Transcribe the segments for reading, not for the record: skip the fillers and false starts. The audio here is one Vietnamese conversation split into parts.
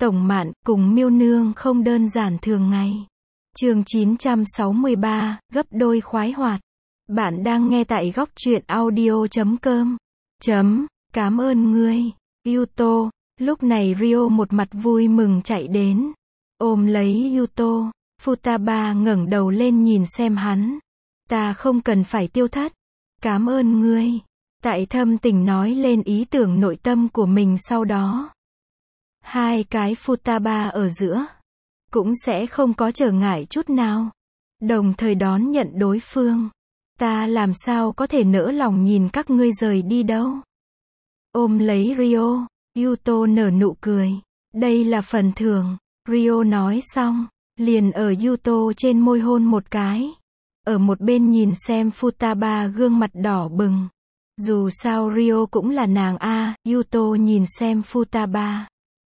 Tổng Mạn cùng Miêu Nương không đơn giản thường ngày. Chương 963, gấp đôi khoái hoạt. Bạn đang nghe tại góc truyện audio.com. Cảm ơn ngươi, Yuto. Lúc này Ryo một mặt vui mừng chạy đến, ôm lấy Yuto. Futaba ngẩng đầu lên nhìn xem hắn. Ta không cần phải tiêu thất. Cảm ơn ngươi. Tại thâm tình nói lên ý tưởng nội tâm của mình sau đó. Hai cái Futaba ở giữa cũng sẽ không có trở ngại chút nào. Đồng thời đón nhận đối phương. Ta làm sao có thể nỡ lòng nhìn các ngươi rời đi đâu. Ôm lấy Ryo, Yuto nở nụ cười. Đây là phần thưởng. Ryo nói xong, liền ở Yuto trên môi hôn một cái. Ở một bên nhìn xem Futaba gương mặt đỏ bừng. Dù sao Ryo cũng là nàng a. Yuto nhìn xem Futaba,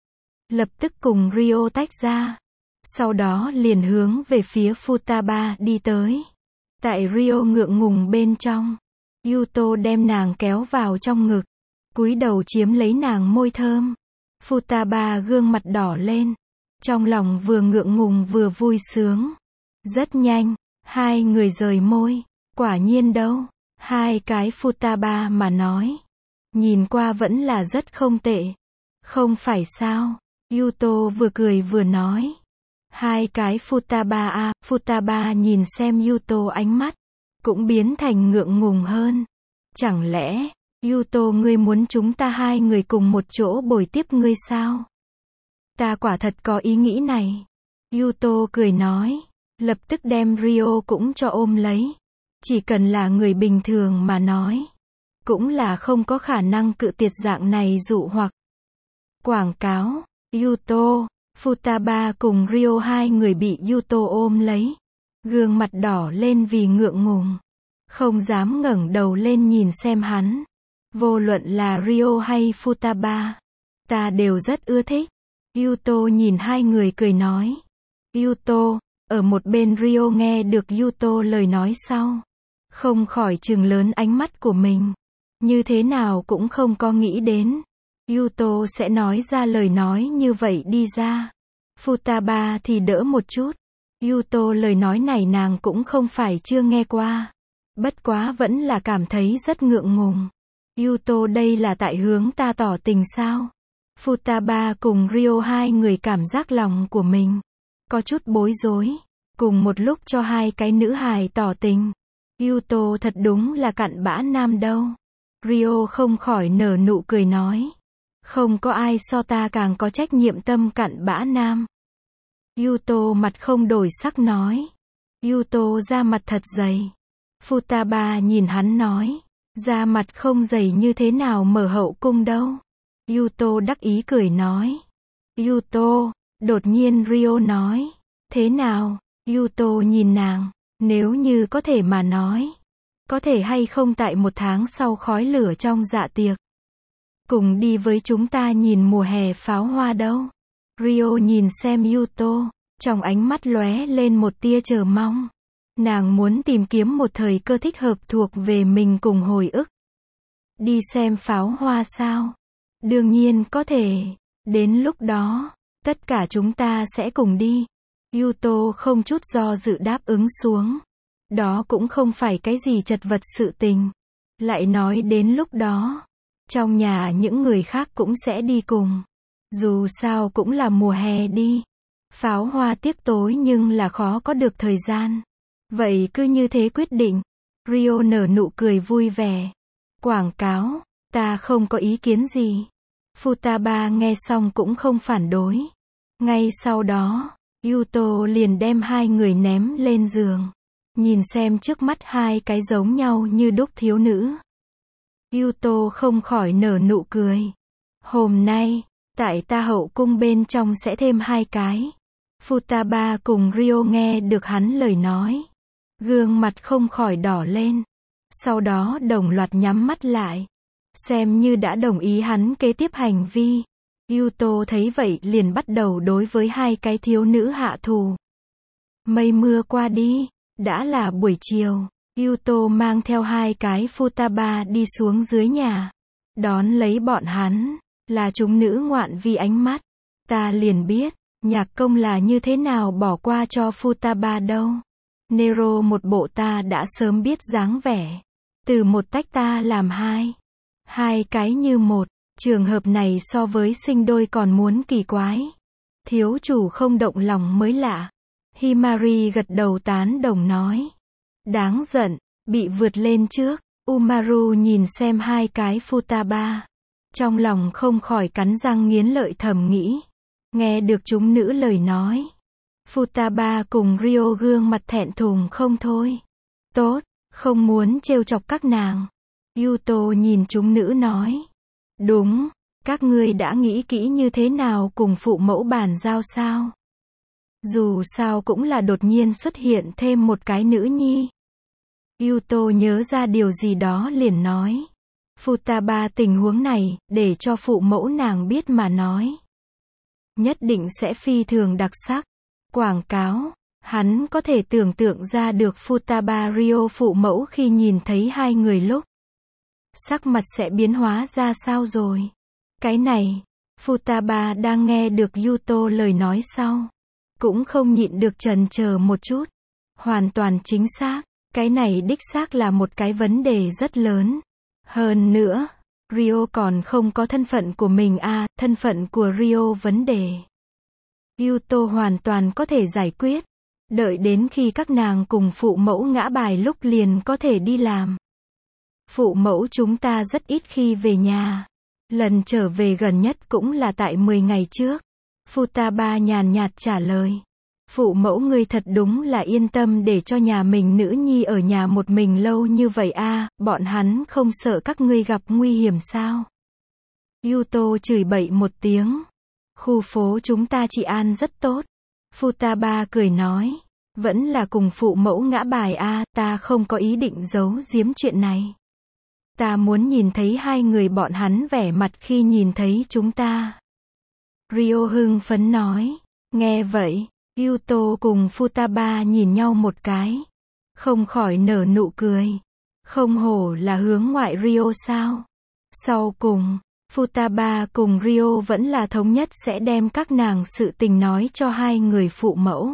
lập tức cùng Ryo tách ra. Sau đó liền hướng về phía Futaba đi tới. Tại Ryo ngượng ngùng bên trong, Yuto đem nàng kéo vào trong ngực, cúi đầu chiếm lấy nàng môi thơm. Futaba gương mặt đỏ lên, trong lòng vừa ngượng ngùng vừa vui sướng. Rất nhanh, hai người rời môi. Quả nhiên đâu, hai cái Futaba mà nói, nhìn qua vẫn là rất không tệ. Không phải sao? Yuto vừa cười vừa nói. Hai cái Futaba a. Futaba nhìn xem Yuto, ánh mắt cũng biến thành ngượng ngùng hơn. Chẳng lẽ, Yuto, ngươi muốn chúng ta hai người cùng một chỗ bồi tiếp ngươi sao? Ta quả thật có ý nghĩ này. Yuto cười nói, lập tức đem Ryo cũng cho ôm lấy. Chỉ cần là người bình thường mà nói, cũng là không có khả năng cự tuyệt dạng này dụ hoặc. Quảng cáo. Yuto, Futaba cùng Ryo hai người bị Yuto ôm lấy. Gương mặt đỏ lên vì ngượng ngùng. Không dám ngẩng đầu lên nhìn xem hắn. Vô luận là Ryo hay Futaba, ta đều rất ưa thích. Yuto nhìn hai người cười nói. Yuto, ở một bên Ryo nghe được Yuto lời nói sau, không khỏi trừng lớn ánh mắt của mình. Như thế nào cũng không có nghĩ đến Yuto sẽ nói ra lời nói như vậy đi ra. Futaba thì đỡ một chút. Yuto lời nói này nàng cũng không phải chưa nghe qua. Bất quá vẫn là cảm thấy rất ngượng ngùng. Yuto, đây là tại hướng ta tỏ tình sao? Futaba cùng Ryo hai người cảm giác lòng của mình có chút bối rối. Cùng một lúc cho hai cái nữ hài tỏ tình. Yuto thật đúng là cặn bã nam đâu. Ryo không khỏi nở nụ cười nói. Không có ai so ta càng có trách nhiệm tâm cặn bã nam. Yuto mặt không đổi sắc nói. Yuto da mặt thật dày. Futaba nhìn hắn nói. Da mặt không dày như thế nào mở hậu cung đâu. Yuto đắc ý cười nói. Yuto, đột nhiên Ryo nói. Thế nào? Yuto nhìn nàng. Nếu như có thể mà nói, có thể hay không tại một tháng sau khói lửa trong dạ tiệc, cùng đi với chúng ta nhìn mùa hè pháo hoa đâu? Ryo nhìn xem Yuto, trong ánh mắt lóe lên một tia chờ mong. Nàng muốn tìm kiếm một thời cơ thích hợp thuộc về mình cùng hồi ức. Đi xem pháo hoa sao? Đương nhiên có thể. Đến lúc đó, tất cả chúng ta sẽ cùng đi. Yuto không chút do dự đáp ứng xuống. Đó cũng không phải cái gì chật vật sự tình. Lại nói đến lúc đó, trong nhà những người khác cũng sẽ đi cùng. Dù sao cũng là mùa hè đi. Pháo hoa tiếc tối nhưng là khó có được thời gian. Vậy cứ như thế quyết định. Ryo nở nụ cười vui vẻ. Quảng cáo, ta không có ý kiến gì. Futaba nghe xong cũng không phản đối. Ngay sau đó, Yuto liền đem hai người ném lên giường. Nhìn xem trước mắt hai cái giống nhau như đúc thiếu nữ. Yuto không khỏi nở nụ cười. Hôm nay, tại ta hậu cung bên trong sẽ thêm hai cái. Futaba cùng Ryo nghe được hắn lời nói. Gương mặt không khỏi đỏ lên. Sau đó đồng loạt nhắm mắt lại. Xem như đã đồng ý hắn kế tiếp hành vi. Yuto thấy vậy liền bắt đầu đối với hai cái thiếu nữ hạ thủ. Mây mưa qua đi. Đã là buổi chiều. Yuto mang theo hai cái Futaba đi xuống dưới nhà. Đón lấy bọn hắn là chúng nữ ngoạn vi ánh mắt. ta liền biết, nhạc công là như thế nào bỏ qua cho Futaba đâu. Nero một bộ ta đã sớm biết dáng vẻ. Từ một tách ta làm hai cái như một. Trường hợp này so với sinh đôi còn muốn kỳ quái. Thiếu chủ không động lòng mới lạ. Himari gật đầu tán đồng nói. Đáng giận, bị vượt lên trước. Umaru nhìn xem hai cái Futaba. Trong lòng không khỏi cắn răng nghiến lợi thầm nghĩ. Nghe được chúng nữ lời nói. Futaba cùng Rio gương mặt thẹn thùng không thôi. Tốt, không muốn trêu chọc các nàng. Yuto nhìn chúng nữ nói. Đúng, các ngươi đã nghĩ kỹ như thế nào cùng phụ mẫu bàn giao sao? Dù sao cũng là đột nhiên xuất hiện thêm một cái nữ nhi. Yuto nhớ ra điều gì đó liền nói. Futaba tình huống này, để cho phụ mẫu nàng biết mà nói. Nhất định sẽ phi thường đặc sắc. Quảng cáo, hắn có thể tưởng tượng ra được Futaba Rio phụ mẫu khi nhìn thấy hai người lúc. Sắc mặt sẽ biến hóa ra sao rồi? Cái này, Futaba đang nghe được Yuto lời nói sau. Cũng không nhịn được chần chờ một chút. Hoàn toàn chính xác, cái này đích xác là một cái vấn đề rất lớn. Hơn nữa, Rio còn không có thân phận của mình thân phận của Rio vấn đề. Yuto hoàn toàn có thể giải quyết. Đợi đến khi các nàng cùng phụ mẫu ngã bài lúc liền có thể đi làm. Phụ mẫu chúng ta rất ít khi về nhà. Lần trở về gần nhất cũng là tại 10 ngày trước. Futaba nhàn nhạt trả lời. Phụ mẫu ngươi thật đúng là yên tâm để cho nhà mình nữ nhi ở nhà một mình lâu như vậy bọn hắn không sợ các ngươi gặp nguy hiểm sao? Yuto chửi bậy một tiếng. Khu phố chúng ta trị an rất tốt. Futaba cười nói. Vẫn là cùng phụ mẫu ngã bài ta không có ý định giấu giếm chuyện này. Ta muốn nhìn thấy hai người bọn hắn vẻ mặt khi nhìn thấy chúng ta. Rio hưng phấn nói. Nghe vậy, Yuto cùng Futaba nhìn nhau một cái. Không khỏi nở nụ cười. Không hổ là hướng ngoại Rio sao? Sau cùng, Futaba cùng Rio vẫn là thống nhất sẽ đem các nàng sự tình nói cho hai người phụ mẫu.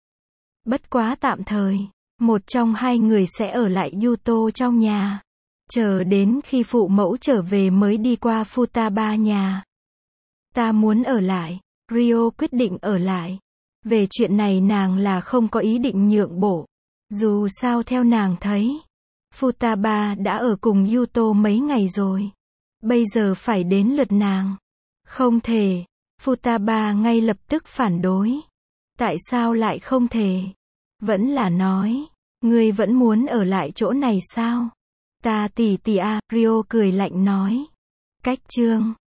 Bất quá tạm thời, một trong hai người sẽ ở lại Yuto trong nhà. Chờ đến khi phụ mẫu trở về mới đi qua Futaba nhà. Ta muốn ở lại. Rio quyết định ở lại. Về chuyện này nàng là không có ý định nhượng bộ. Dù sao theo nàng thấy, Futaba đã ở cùng Yuto mấy ngày rồi. Bây giờ phải đến lượt nàng. Không thể. Futaba ngay lập tức phản đối. Tại sao lại không thể? Vẫn là nói, ngươi vẫn muốn ở lại chỗ này sao? Ta tỷ tỷ Rio cười lạnh nói. Cách chương